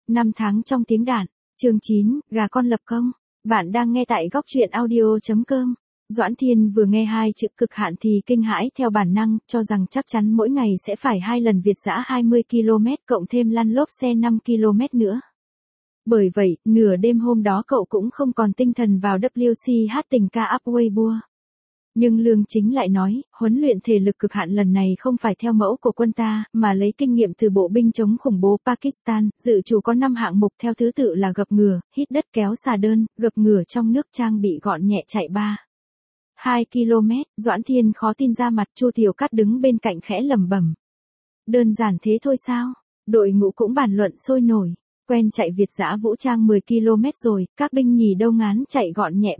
Năm tháng trong tiếng đàn. Chương 9, gà con lập công. Bạn đang nghe tại góc truyện audio.com. Doãn Thiên vừa nghe hai chữ cực hạn thì kinh hãi theo bản năng, cho rằng chắc chắn mỗi ngày sẽ phải 2 lần Việt dã 20 km cộng thêm lăn lốp xe 5 km nữa. Bởi vậy, nửa đêm hôm đó cậu cũng không còn tinh thần vào WC hát tình ca Up Weibo. Nhưng Lương Chính lại nói, huấn luyện thể lực cực hạn lần này không phải theo mẫu của quân ta, mà lấy kinh nghiệm từ bộ binh chống khủng bố Pakistan, dự trù có 5 hạng mục theo thứ tự là gập ngửa, hít đất kéo xà đơn, gập ngửa trong nước trang bị gọn nhẹ chạy 2 km, Doãn Thiên khó tin ra mặt. Chu Tiểu Cát đứng bên cạnh khẽ lẩm bẩm. Đơn giản thế thôi sao? Đội ngũ cũng bàn luận sôi nổi. Quen chạy Việt dã vũ trang 10 km rồi, các binh nhì đâu ngán chạy gọn nhẹ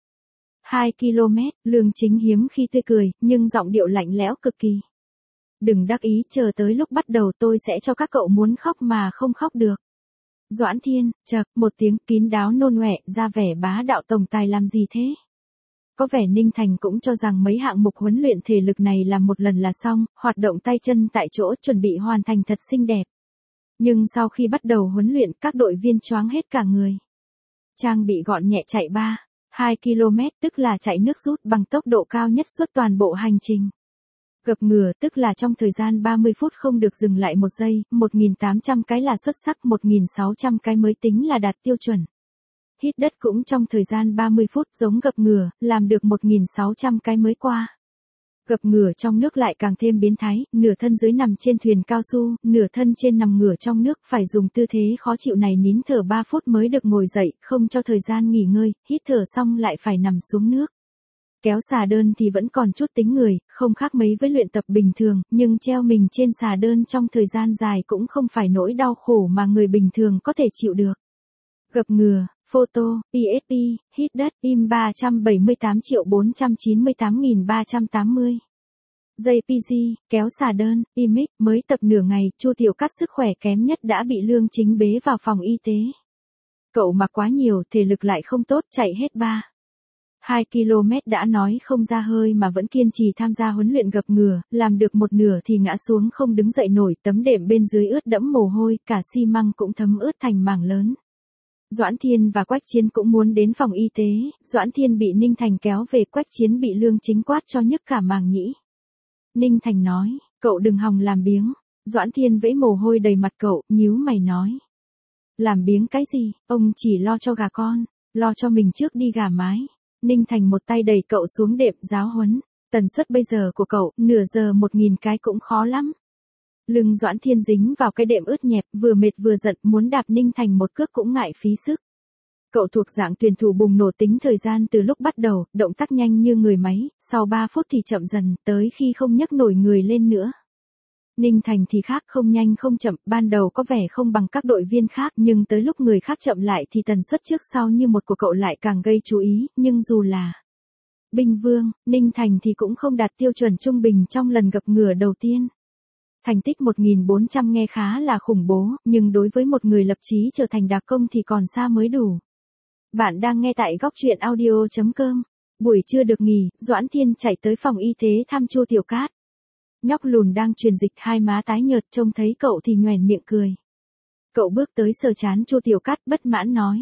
2 km, Lương Chính hiếm khi tươi cười, nhưng giọng điệu lạnh lẽo cực kỳ. Đừng đắc ý, chờ tới lúc bắt đầu tôi sẽ cho các cậu muốn khóc mà không khóc được. Doãn Thiên, chậc, một tiếng kín đáo nôn ọe, ra vẻ bá đạo tổng tài làm gì thế? Có vẻ Ninh Thành cũng cho rằng mấy hạng mục huấn luyện thể lực này làm một lần là xong, hoạt động tay chân tại chỗ chuẩn bị hoàn thành thật xinh đẹp. Nhưng sau khi bắt đầu huấn luyện, các đội viên choáng hết cả người. Trang bị gọn nhẹ chạy 2 km, tức là chạy nước rút bằng tốc độ cao nhất suốt toàn bộ hành trình. Gập ngửa, tức là trong thời gian 30 phút không được dừng lại một giây, 1.800 cái là xuất sắc, 1.600 cái mới tính là đạt tiêu chuẩn. Hít đất cũng trong thời gian 30 phút giống gập ngửa, làm được 1.600 cái mới qua. Gập ngửa trong nước lại càng thêm biến thái, nửa thân dưới nằm trên thuyền cao su, nửa thân trên nằm ngửa trong nước, phải dùng tư thế khó chịu này nín thở 3 phút mới được ngồi dậy, không cho thời gian nghỉ ngơi, hít thở xong lại phải nằm xuống nước. Kéo xà đơn thì vẫn còn chút tính người, không khác mấy với luyện tập bình thường, nhưng treo mình trên xà đơn trong thời gian dài cũng không phải nỗi đau khổ mà người bình thường có thể chịu được. Gập ngửa, photo, PSP, hít đất, im 378.498.380. JPG, kéo xà đơn, image, mới tập nửa ngày, Chu Tiểu Cát sức khỏe kém nhất đã bị Lương Chính bế vào phòng y tế. Cậu mặc quá nhiều, thể lực lại không tốt, chạy hết 2 km đã nói không ra hơi mà vẫn kiên trì tham gia huấn luyện gập ngửa, làm được một nửa thì ngã xuống không đứng dậy nổi, tấm đệm bên dưới ướt đẫm mồ hôi, cả xi măng cũng thấm ướt thành mảng lớn. Doãn Thiên và Quách Chiến cũng muốn đến phòng y tế, Doãn Thiên bị Ninh Thành kéo về, Quách Chiến bị Lương Chính quát cho nhức cả màng nhĩ. Ninh Thành nói, cậu đừng hòng làm biếng. Doãn Thiên vẫy mồ hôi đầy mặt cậu, nhíu mày nói. Làm biếng cái gì, ông chỉ lo cho gà con, lo cho mình trước đi gà mái. Ninh Thành một tay đẩy cậu xuống đệm, giáo huấn. Tần suất bây giờ của cậu, nửa giờ 1.000 cái cũng khó lắm. Lưng Doãn Thiên dính vào cái đệm ướt nhẹp, vừa mệt vừa giận, muốn đạp Ninh Thành một cước cũng ngại phí sức. Cậu thuộc dạng tuyển thủ bùng nổ, tính thời gian từ lúc bắt đầu, động tác nhanh như người máy, sau 3 phút thì chậm dần, tới khi không nhấc nổi người lên nữa. Ninh Thành thì khác, không nhanh không chậm, ban đầu có vẻ không bằng các đội viên khác, nhưng tới lúc người khác chậm lại thì tần suất trước sau như một của cậu lại càng gây chú ý, nhưng dù là binh vương, Ninh Thành thì cũng không đạt tiêu chuẩn trung bình trong lần gập ngửa đầu tiên. Thành tích 1.400 nghe khá là khủng bố, nhưng đối với một người lập chí trở thành đặc công thì còn xa mới đủ. Bạn đang nghe tại góc truyện audio.com. Buổi trưa được nghỉ, Doãn Thiên chạy tới phòng y tế thăm Chu Tiểu Cát. Nhóc lùn đang truyền dịch, hai má tái nhợt, trông thấy cậu thì nhoẻn miệng cười. Cậu bước tới sờ trán Chu Tiểu Cát, bất mãn nói.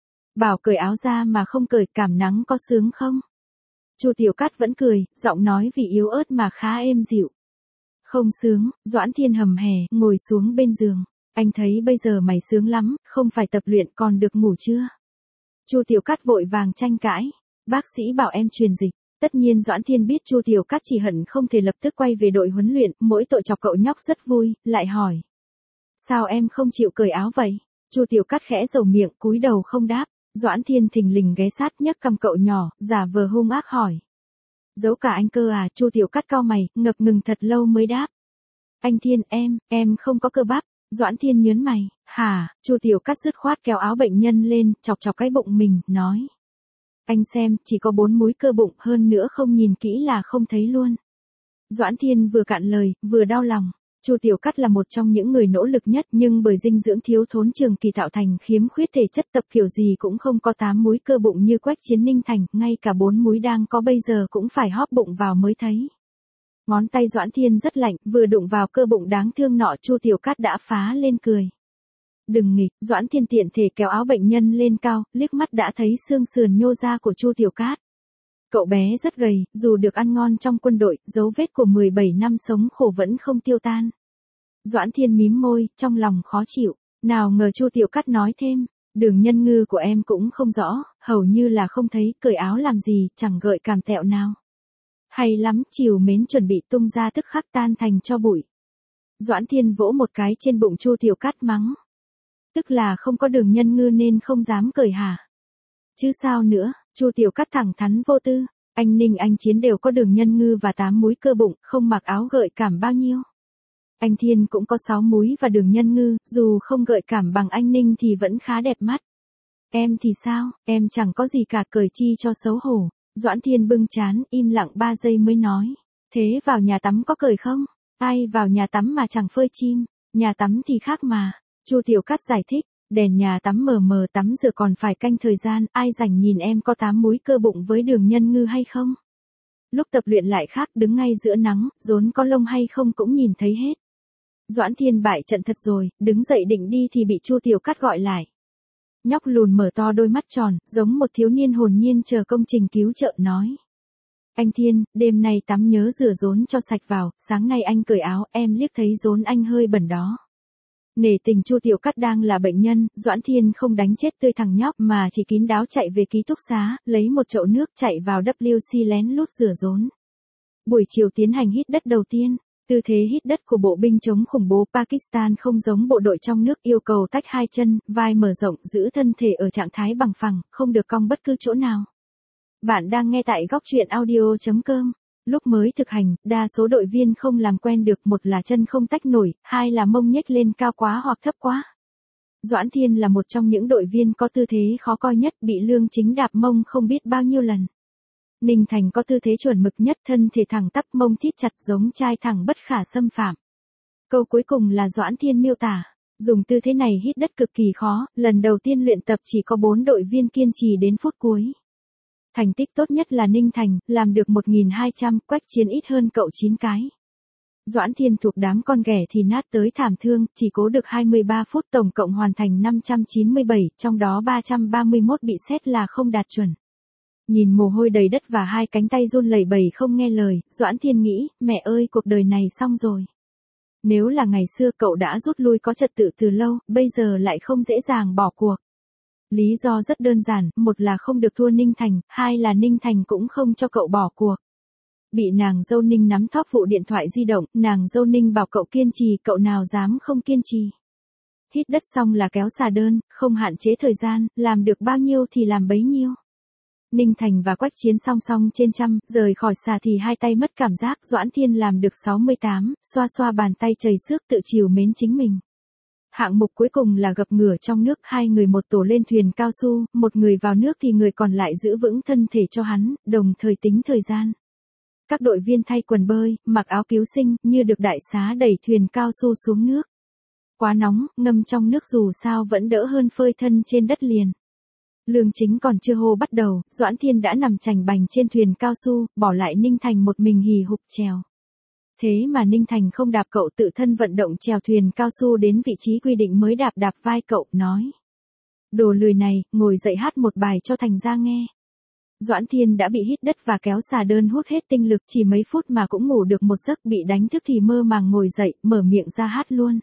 Bảo cởi áo ra mà không cởi, cảm nắng có sướng không? Chu Tiểu Cát vẫn cười, giọng nói vì yếu ớt mà khá êm dịu. Không sướng. Doãn Thiên hầm hè, ngồi xuống bên giường. Anh thấy bây giờ mày sướng lắm, không phải tập luyện còn được ngủ chưa? Chu Tiểu Cát vội vàng tranh cãi. Bác sĩ bảo em truyền dịch. Tất nhiên Doãn Thiên biết Chu Tiểu Cát chỉ hận không thể lập tức quay về đội huấn luyện, mỗi tội chọc cậu nhóc rất vui, lại hỏi. Sao em không chịu cởi áo vậy? Chu Tiểu Cát khẽ rầu miệng, cúi đầu không đáp. Doãn Thiên thình lình ghé sát nhấc cằm cậu nhỏ, giả vờ hung ác hỏi. Giấu cả anh cơ à? Chu Tiểu Cát cau mày, ngập ngừng thật lâu mới đáp. Anh Thiên, em không có cơ bắp. Doãn Thiên nhớn mày, hả? Chu Tiểu Cát dứt khoát kéo áo bệnh nhân lên, chọc chọc cái bụng mình, nói. Anh xem, chỉ có 4 múi cơ bụng, hơn nữa không nhìn kỹ là không thấy luôn. Doãn Thiên vừa cạn lời, vừa đau lòng. Chu Tiểu Cát là một trong những người nỗ lực nhất, nhưng bởi dinh dưỡng thiếu thốn trường kỳ tạo thành khiếm khuyết thể chất, tập kiểu gì cũng không có 8 múi cơ bụng như Quách Chiến Ninh Thành, ngay cả 4 múi đang có bây giờ cũng phải hóp bụng vào mới thấy. Ngón tay Doãn Thiên rất lạnh, vừa đụng vào cơ bụng đáng thương nọ, Chu Tiểu Cát đã phá lên cười. Đừng nghịch, Doãn Thiên tiện thể kéo áo bệnh nhân lên cao, liếc mắt đã thấy xương sườn nhô ra của Chu Tiểu Cát. Cậu bé rất gầy, dù được ăn ngon trong quân đội, dấu vết của 17 năm sống khổ vẫn không tiêu tan. Doãn Thiên mím môi, trong lòng khó chịu. Nào ngờ Chu Tiểu Cát nói thêm, đường nhân ngư của em cũng không rõ, hầu như là không thấy, cởi áo làm gì, chẳng gợi cảm tẹo nào. Hay lắm, chiều mến chuẩn bị tung ra tức khắc tan thành cho bụi. Doãn Thiên vỗ một cái trên bụng Chu Tiểu Cát mắng. Tức là không có đường nhân ngư nên không dám cởi hả? Chứ sao nữa, Chu Tiểu Cát thẳng thắn vô tư, anh Ninh anh Chiến đều có đường nhân ngư và 8 múi cơ bụng, không mặc áo gợi cảm bao nhiêu. Anh Thiên cũng có 6 múi và đường nhân ngư, dù không gợi cảm bằng anh Ninh thì vẫn khá đẹp mắt. Em thì sao, em chẳng có gì cả, cởi chi cho xấu hổ. Doãn Thiên bưng trán, im lặng 3 giây mới nói. Thế vào nhà tắm có cởi không? Ai vào nhà tắm mà chẳng phơi chim, nhà tắm thì khác mà. Chu Tiểu Cát giải thích, đèn nhà tắm mờ mờ, tắm rửa còn phải canh thời gian, ai rảnh nhìn em có 8 múi cơ bụng với đường nhân ngư hay không? Lúc tập luyện lại khác, đứng ngay giữa nắng, rốn có lông hay không cũng nhìn thấy hết. Doãn Thiên bại trận thật rồi, đứng dậy định đi thì bị Chu Tiểu Cát gọi lại. Nhóc lùn mở to đôi mắt tròn, giống một thiếu niên hồn nhiên chờ công trình cứu trợ nói. Anh Thiên, đêm nay tắm nhớ rửa rốn cho sạch vào, sáng nay anh cởi áo, em liếc thấy rốn anh hơi bẩn đó. Nể tình Chu Tiểu Cát đang là bệnh nhân, Doãn Thiên không đánh chết tươi thằng nhóc mà chỉ kín đáo chạy về ký túc xá, lấy một chậu nước chạy vào WC lén lút rửa rốn. Buổi chiều tiến hành hít đất đầu tiên. Tư thế hít đất của bộ binh chống khủng bố Pakistan không giống bộ đội trong nước, yêu cầu tách hai chân, vai mở rộng, giữ thân thể ở trạng thái bằng phẳng, không được cong bất cứ chỗ nào. Bạn đang nghe tại góc truyện audio.com. Lúc mới thực hành, đa số đội viên không làm quen được, một là chân không tách nổi, hai là mông nhếch lên cao quá hoặc thấp quá. Doãn Thiên là một trong những đội viên có tư thế khó coi nhất, bị Lương Chính đạp mông không biết bao nhiêu lần. Ninh Thành có tư thế chuẩn mực nhất, thân thể thẳng tắp, mông thít chặt giống trai thẳng bất khả xâm phạm. Câu cuối cùng là Doãn Thiên miêu tả, dùng tư thế này hít đất cực kỳ khó, lần đầu tiên luyện tập chỉ có 4 đội viên kiên trì đến phút cuối. Thành tích tốt nhất là Ninh Thành, làm được 1.200, Quách Chiến ít hơn cậu 9 cái. Doãn Thiên thuộc đám con ghẻ thì nát tới thảm thương, chỉ cố được 23 phút, tổng cộng hoàn thành 597, trong đó 331 bị xét là không đạt chuẩn. Nhìn mồ hôi đầy đất và hai cánh tay run lẩy bẩy không nghe lời, Doãn Thiên nghĩ, mẹ ơi cuộc đời này xong rồi. Nếu là ngày xưa cậu đã rút lui có trật tự từ lâu, bây giờ lại không dễ dàng bỏ cuộc. Lý do rất đơn giản, một là không được thua Ninh Thành, hai là Ninh Thành cũng không cho cậu bỏ cuộc. Bị nàng dâu Ninh nắm thóp vụ điện thoại di động, nàng dâu Ninh bảo cậu kiên trì, cậu nào dám không kiên trì. Hít đất xong là kéo xà đơn, không hạn chế thời gian, làm được bao nhiêu thì làm bấy nhiêu. Ninh Thành và Quách Chiến song song trên trăm, rời khỏi xà thì hai tay mất cảm giác, Doãn Thiên làm được 68, xoa xoa bàn tay chảy xước tự chiều mến chính mình. Hạng mục cuối cùng là gập ngửa trong nước, hai người một tổ lên thuyền cao su, một người vào nước thì người còn lại giữ vững thân thể cho hắn, đồng thời tính thời gian. Các đội viên thay quần bơi, mặc áo cứu sinh, như được đại xá đẩy thuyền cao su xuống nước. Quá nóng, ngâm trong nước dù sao vẫn đỡ hơn phơi thân trên đất liền. Lương Chính còn chưa hô bắt đầu, Doãn Thiên đã nằm chành bành trên thuyền cao su, bỏ lại Ninh Thành một mình hì hục chèo. Thế mà Ninh Thành không đạp cậu, tự thân vận động chèo thuyền cao su đến vị trí quy định mới đạp vai cậu, nói. Đồ lười này, ngồi dậy hát một bài cho Thành ra nghe. Doãn Thiên đã bị hít đất và kéo xà đơn hút hết tinh lực, chỉ mấy phút mà cũng ngủ được một giấc, bị đánh thức thì mơ màng ngồi dậy, mở miệng ra hát luôn.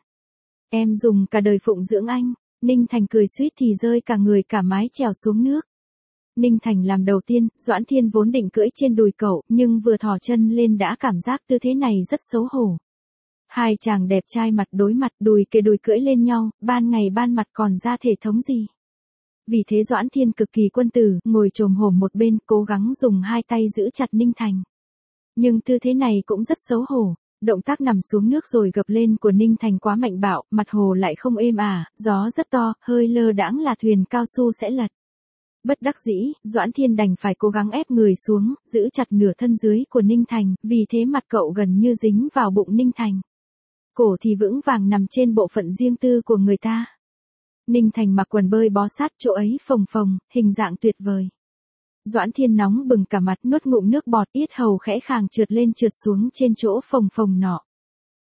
Em dùng cả đời phụng dưỡng anh. Ninh Thành cười suýt thì rơi cả người cả mái chèo xuống nước. Ninh Thành làm đầu tiên, Doãn Thiên vốn định cưỡi trên đùi cậu, nhưng vừa thò chân lên đã cảm giác tư thế này rất xấu hổ. Hai chàng đẹp trai mặt đối mặt, đùi kề đùi cưỡi lên nhau, ban ngày ban mặt còn ra thể thống gì. Vì thế Doãn Thiên cực kỳ quân tử, ngồi chồm hổm một bên, cố gắng dùng hai tay giữ chặt Ninh Thành. Nhưng tư thế này cũng rất xấu hổ. Động tác nằm xuống nước rồi gập lên của Ninh Thành quá mạnh bạo, mặt hồ lại không êm ả, gió rất to, hơi lơ đãng là thuyền cao su sẽ lật. Bất đắc dĩ, Doãn Thiên đành phải cố gắng ép người xuống, giữ chặt nửa thân dưới của Ninh Thành, vì thế mặt cậu gần như dính vào bụng Ninh Thành. Cổ thì vững vàng nằm trên bộ phận riêng tư của người ta. Ninh Thành mặc quần bơi bó sát, chỗ ấy phồng phồng, hình dạng tuyệt vời. Doãn Thiên nóng bừng cả mặt, nuốt ngụm nước bọt, yết hầu khẽ khàng trượt lên trượt xuống trên chỗ phồng phồng nọ.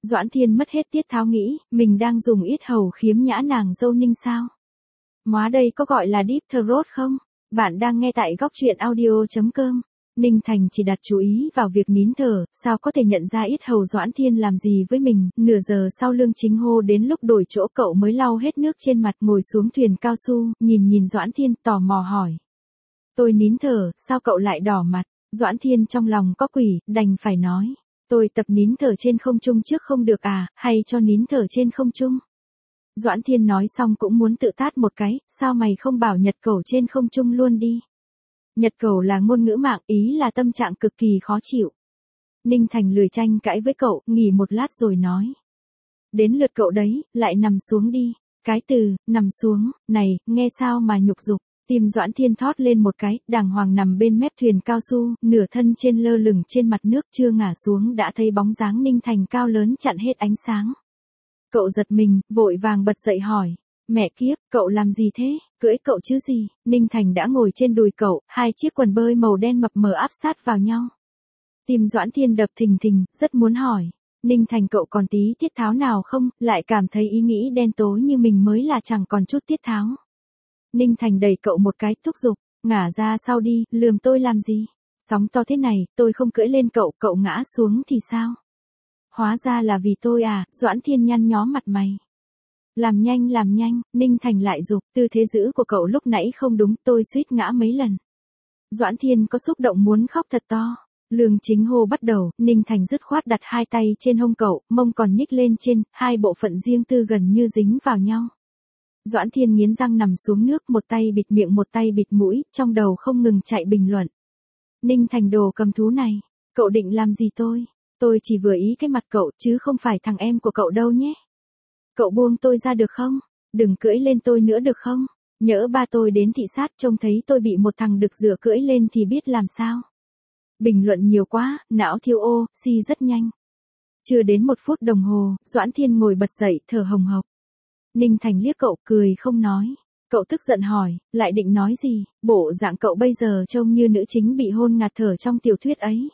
Doãn Thiên mất hết tiết tháo nghĩ, mình đang dùng yết hầu khiếm nhã nàng dâu Ninh sao? Móa đây có gọi là deep throat không? Bạn đang nghe tại góc truyện audio.com. Ninh Thành chỉ đặt chú ý vào việc nín thở, sao có thể nhận ra yết hầu Doãn Thiên làm gì với mình, nửa giờ sau Lương Chính hô đến lúc đổi chỗ cậu mới lau hết nước trên mặt ngồi xuống thuyền cao su, nhìn Doãn Thiên tò mò hỏi. Tôi nín thở, sao cậu lại đỏ mặt? Doãn Thiên trong lòng có quỷ, đành phải nói. Tôi tập nín thở trên không trung trước không được à, hay cho nín thở trên không trung? Doãn Thiên nói xong cũng muốn tự tát một cái, sao mày không bảo nhật cầu trên không trung luôn đi? Nhật cầu là ngôn ngữ mạng, ý là tâm trạng cực kỳ khó chịu. Ninh Thành lười tranh cãi với cậu, nghỉ một lát rồi nói. Đến lượt cậu đấy, lại nằm xuống đi. Cái từ, nằm xuống, này, nghe sao mà nhục dục. Tim Doãn Thiên thót lên một cái, đàng hoàng nằm bên mép thuyền cao su, nửa thân trên lơ lửng trên mặt nước chưa ngả xuống đã thấy bóng dáng Ninh Thành cao lớn chặn hết ánh sáng. Cậu giật mình, vội vàng bật dậy hỏi. Mẹ kiếp, cậu làm gì thế, cưỡi cậu chứ gì? Ninh Thành đã ngồi trên đùi cậu, hai chiếc quần bơi màu đen mập mờ áp sát vào nhau. Tim Doãn Thiên đập thình thình, rất muốn hỏi. Ninh Thành cậu còn tí tiết tháo nào không, lại cảm thấy ý nghĩ đen tối như mình mới là chẳng còn chút tiết tháo. Ninh Thành đẩy cậu một cái, thúc giục, ngả ra sau đi, lườm tôi làm gì? Sóng to thế này, tôi không cưỡi lên cậu, cậu ngã xuống thì sao? Hóa ra là vì tôi à, Doãn Thiên nhăn nhó mặt mày. Làm nhanh, Ninh Thành lại giục, tư thế giữ của cậu lúc nãy không đúng, tôi suýt ngã mấy lần. Doãn Thiên có xúc động muốn khóc thật to. Lương Chính hô bắt đầu, Ninh Thành dứt khoát đặt hai tay trên hông cậu, mông còn nhích lên trên, hai bộ phận riêng tư gần như dính vào nhau. Doãn Thiên nghiến răng nằm xuống nước, một tay bịt miệng một tay bịt mũi, trong đầu không ngừng chạy bình luận. Ninh Thành đồ cầm thú này, cậu định làm gì tôi? Tôi chỉ vừa ý cái mặt cậu chứ không phải thằng em của cậu đâu nhé. Cậu buông tôi ra được không? Đừng cưỡi lên tôi nữa được không? Nhỡ ba tôi đến thị sát trông thấy tôi bị một thằng đực dựa cưỡi lên thì biết làm sao? Bình luận nhiều quá, não thiêu oxy rất nhanh. Chưa đến 1 phút đồng hồ, Doãn Thiên ngồi bật dậy thở hồng hộc. Ninh Thành liếc cậu cười không nói. Cậu tức giận hỏi, lại định nói gì? Bộ dạng cậu bây giờ trông như nữ chính bị hôn ngạt thở trong tiểu thuyết ấy.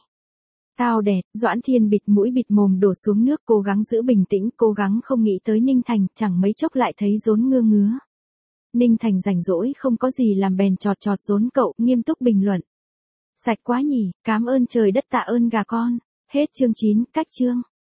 Tao đẹt, Doãn Thiên bịt mũi bịt mồm đổ xuống nước, cố gắng giữ bình tĩnh, cố gắng không nghĩ tới Ninh Thành, chẳng mấy chốc lại thấy rốn ngứa. Ninh Thành rảnh rỗi không có gì làm bèn chọt rốn cậu, nghiêm túc bình luận. Sạch quá nhỉ, cám ơn trời đất tạ ơn gà con. Hết chương 9, cách chương.